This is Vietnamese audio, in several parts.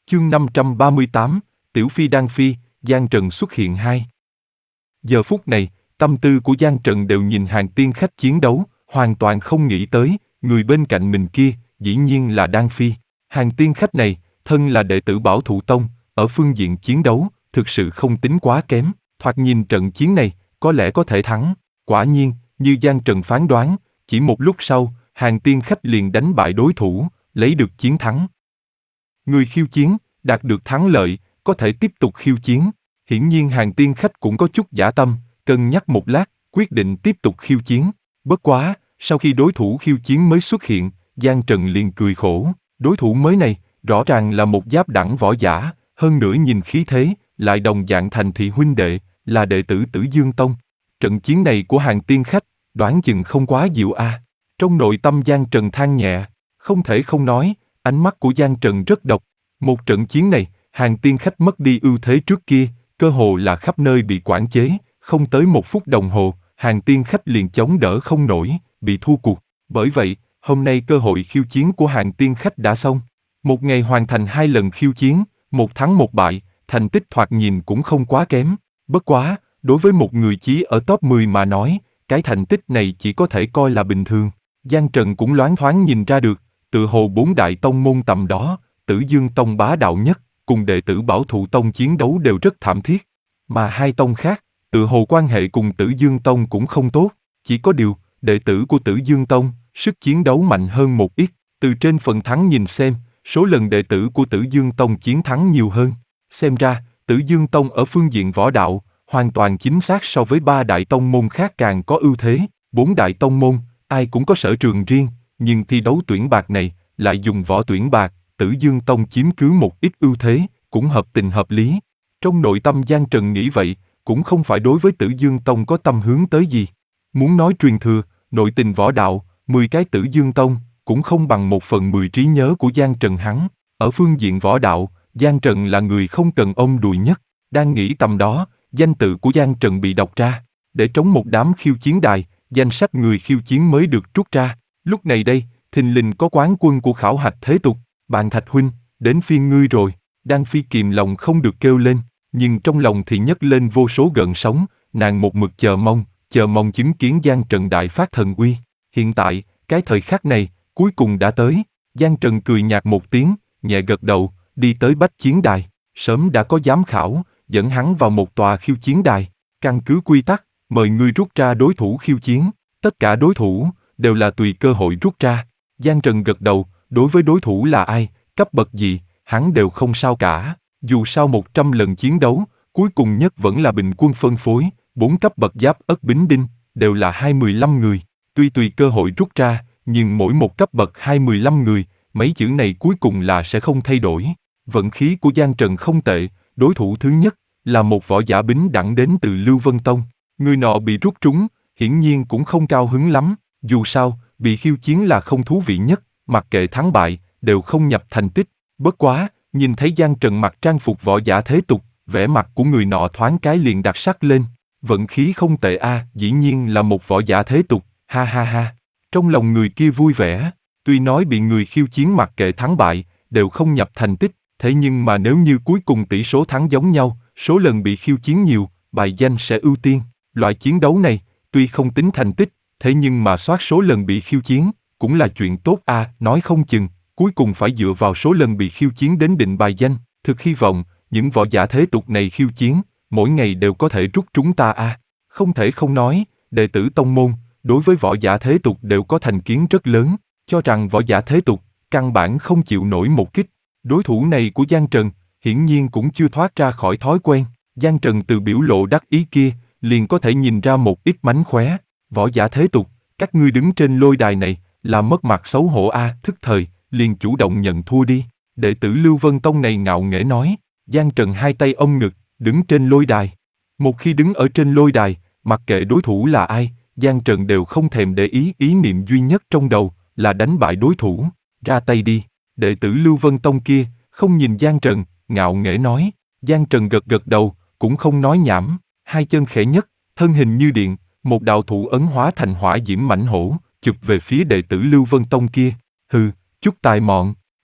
Chương 538, Tiểu Phi Đan Phi, Giang Trần xuất hiện 2. Giờ phút này, tâm tư của Giang Trần đều nhìn Hàng Tiên Khách chiến đấu, hoàn toàn không nghĩ tới, người bên cạnh mình kia, dĩ nhiên là Đan Phi. Hàng Tiên Khách này, thân là đệ tử Bảo Thụ Tông, ở phương diện chiến đấu, thực sự không tính quá kém, thoạt nhìn trận chiến này, có lẽ có thể thắng. Quả nhiên, như Giang Trần phán đoán, chỉ một lúc sau, Hàng Tiên Khách liền đánh bại đối thủ, lấy được chiến thắng. Người khiêu chiến, đạt được thắng lợi, có thể tiếp tục khiêu chiến. Hiển nhiên Hàng Tiên Khách cũng có chút dã tâm, cân nhắc một lát, quyết định tiếp tục khiêu chiến. Bất quá, sau khi đối thủ khiêu chiến mới xuất hiện, Giang Trần liền cười khổ. Đối thủ mới này, rõ ràng là một giáp đẳng võ giả, hơn nữa nhìn khí thế, lại đồng dạng thành thị huynh đệ, là đệ tử Tử Dương Tông. Trận chiến này của Hàng Tiên Khách, đoán chừng không quá dịu a. Trong nội tâm Giang Trần than nhẹ, không thể không nói, ánh mắt của Giang Trần rất độc. Một trận chiến này, Hàng Tiên Khách mất đi ưu thế trước kia, cơ hồ là khắp nơi bị quản chế, không tới 1 phút đồng hồ, Hàng Tiên Khách liền chống đỡ không nổi, bị thua cuộc. Bởi vậy, hôm nay cơ hội khiêu chiến của Hàng Tiên Khách đã xong. Một ngày hoàn thành 2 lần khiêu chiến, 1 thắng 1 bại, thành tích thoạt nhìn cũng không quá kém. Bất quá, đối với một người chí ở top 10 mà nói, cái thành tích này chỉ có thể coi là bình thường. Giang Trần cũng loáng thoáng nhìn ra được, tự hồ 4 đại tông môn tầm đó, Tử Dương Tông bá đạo nhất, cùng đệ tử Bảo Thụ Tông chiến đấu đều rất thảm thiết. Mà 2 tông khác, tự hồ quan hệ cùng Tử Dương Tông cũng không tốt, chỉ có điều, đệ tử của Tử Dương Tông, sức chiến đấu mạnh hơn một ít, từ trên phần thắng nhìn xem, số lần đệ tử của Tử Dương Tông chiến thắng nhiều hơn. Xem ra, Tử Dương Tông ở phương diện võ đạo, hoàn toàn chính xác so với 3 đại tông môn khác càng có ưu thế. 4 đại tông môn, ai cũng có sở trường riêng, nhưng thi đấu tuyển bạc này, lại dùng võ tuyển bạc, Tử Dương Tông chiếm cứ một ít ưu thế, cũng hợp tình hợp lý. Trong nội tâm Giang Trần nghĩ vậy, cũng không phải đối với Tử Dương Tông có tâm hướng tới gì. Muốn nói truyền thừa, nội tình võ đạo, 10 cái Tử Dương Tông, cũng không bằng 1/10 trí nhớ của Giang Trần hắn. Ở phương diện võ đạo, Giang Trần là người không cần ôm đùi nhất. Đang nghĩ tầm đó, danh tự của Giang Trần bị đọc ra. Để trống một đám khiêu chiến đài, danh sách người khiêu chiến mới được trút ra. Lúc này đây, thình lình có quán quân của khảo hạch thế tục. Bạn Thạch huynh, đến phiên ngươi rồi. Đan Phi kìm lòng không được kêu lên, nhưng trong lòng thì nhấc lên vô số gợn sóng, nàng một mực chờ mong chứng kiến Giang Trần đại phát thần uy. Hiện tại, cái thời khắc này, cuối cùng đã tới. Giang Trần cười nhạt một tiếng, nhẹ gật đầu, đi tới bách chiến đài. Sớm đã có giám khảo, dẫn hắn vào một tòa khiêu chiến đài. Căn cứ quy tắc, mời ngươi rút ra đối thủ khiêu chiến. Tất cả đối thủ, đều là tùy cơ hội rút ra. Giang Trần gật đầu, đối với đối thủ là ai, cấp bậc gì, hắn đều không sao cả. Dù sao 100 lần chiến đấu, cuối cùng nhất vẫn là bình quân phân phối, 4 cấp bậc giáp ất bính đinh, đều là 25 người. Tuy tùy cơ hội rút ra, nhưng mỗi một cấp bậc 25 người, mấy chữ này cuối cùng là sẽ không thay đổi. Vận khí của Giang Trần không tệ, đối thủ thứ nhất, là một võ giả bính đẳng đến từ Lưu Vân Tông. Người nọ bị rút trúng, hiển nhiên cũng không cao hứng lắm, dù sao, bị khiêu chiến là không thú vị nhất, mặc kệ thắng bại, đều không nhập thành tích. Bất quá, nhìn thấy Giang Trần mặc trang phục võ giả thế tục, vẻ mặt của người nọ thoáng cái liền đặc sắc lên. Vận khí không tệ a, dĩ nhiên là một võ giả thế tục, ha ha ha. Trong lòng người kia vui vẻ, tuy nói bị người khiêu chiến mặc kệ thắng bại, đều không nhập thành tích, thế nhưng mà nếu như cuối cùng tỷ số thắng giống nhau, số lần bị khiêu chiến nhiều, bài danh sẽ ưu tiên. Loại chiến đấu này, tuy không tính thành tích, thế nhưng mà soát số lần bị khiêu chiến, cũng là chuyện tốt a, nói không chừng, cuối cùng phải dựa vào số lần bị khiêu chiến đến định bài danh. Thực hy vọng, những võ giả thế tục này khiêu chiến, mỗi ngày đều có thể rút trúng ta a. Không thể không nói, đệ tử tông môn, đối với võ giả thế tục đều có thành kiến rất lớn, cho rằng võ giả thế tục, căn bản không chịu nổi một kích. Đối thủ này của Giang Trần, hiển nhiên cũng chưa thoát ra khỏi thói quen. Giang Trần từ biểu lộ đắc ý kia, liền có thể nhìn ra một ít mánh khóe. Võ giả thế tục, các ngươi đứng trên lôi đài này, là mất mặt xấu hổ a, thức thời, liền chủ động nhận thua đi. Đệ tử Lưu Vân Tông này ngạo nghễ nói. Giang Trần hai tay ôm ngực, đứng trên lôi đài. Một khi đứng ở trên lôi đài, mặc kệ đối thủ là ai, Giang Trần đều không thèm để ý, ý niệm duy nhất trong đầu là đánh bại đối thủ. Ra tay đi. Đệ tử Lưu Vân Tông kia, không nhìn Giang Trần, ngạo nghễ nói. Giang Trần gật gật đầu, cũng không nói nhảm, hai chân khẽ nhất, thân hình như điện, một đạo thủ ấn hóa thành hỏa diễm mãnh hổ, chụp về phía đệ tử Lưu Vân Tông kia. Hừ, chút tài mọn.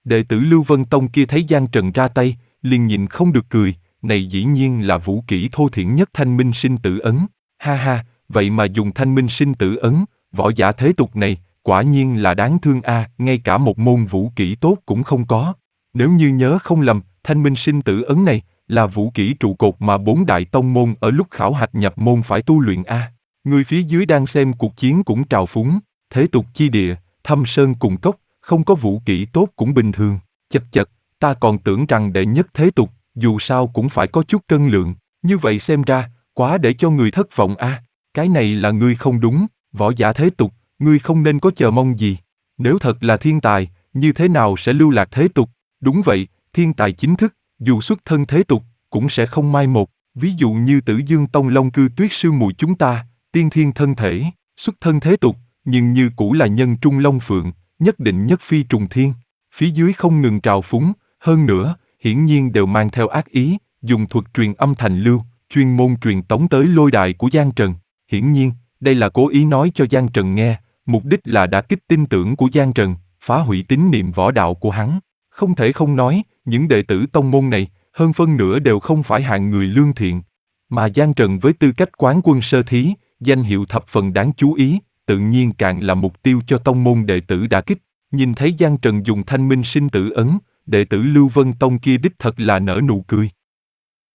Đệ tử Lưu Vân Tông kia thấy Giang Trần ra tay, liền nhịn không được cười, này dĩ nhiên là vũ kỹ thô thiển nhất Thanh Minh Sinh Tử Ấn. Ha ha, vậy mà dùng Thanh Minh Sinh Tử Ấn, võ giả thế tục này, quả nhiên là đáng thương a, ngay cả một môn vũ kỹ tốt cũng không có. Nếu như nhớ không lầm, Thanh Minh Sinh Tử Ấn này là vũ kỹ trụ cột mà 4 đại tông môn ở lúc khảo hạch nhập môn phải tu luyện a. Người phía dưới đang xem cuộc chiến cũng trào phúng, thế tục chi địa, thâm sơn cùng cốc, không có vũ kỹ tốt cũng bình thường. Chật chật, ta còn tưởng rằng đệ nhất thế tục, dù sao cũng phải có chút cân lượng, như vậy xem ra, quá để cho người thất vọng a. Cái này là ngươi không đúng, võ giả thế tục, ngươi không nên có chờ mong gì. Nếu thật là thiên tài, như thế nào sẽ lưu lạc thế tục? Đúng vậy, thiên tài chính thức, dù xuất thân thế tục, cũng sẽ không mai một. Ví dụ như Tử Dương Tông Long Cư Tuyết sư muội chúng ta, tiên thiên thân thể, xuất thân thế tục, nhưng như cũ là nhân trung long phượng, nhất định nhất phi trùng thiên. Phía dưới không ngừng trào phúng, hơn nữa, hiển nhiên đều mang theo ác ý, dùng thuật truyền âm thành lưu, chuyên môn truyền tống tới lôi đài của Giang Trần. Hiển nhiên, đây là cố ý nói cho Giang Trần nghe, mục đích là đả kích tin tưởng của Giang Trần, phá hủy tín niệm võ đạo của hắn. Không thể không nói, những đệ tử tông môn này, hơn phân nửa đều không phải hạng người lương thiện. Mà Giang Trần với tư cách quán quân sơ thí, danh hiệu thập phần đáng chú ý, tự nhiên càng là mục tiêu cho tông môn đệ tử đả kích. Nhìn thấy Giang Trần dùng Thanh Minh Sinh Tử Ấn, đệ tử Lưu Vân Tông kia đích thật là nở nụ cười.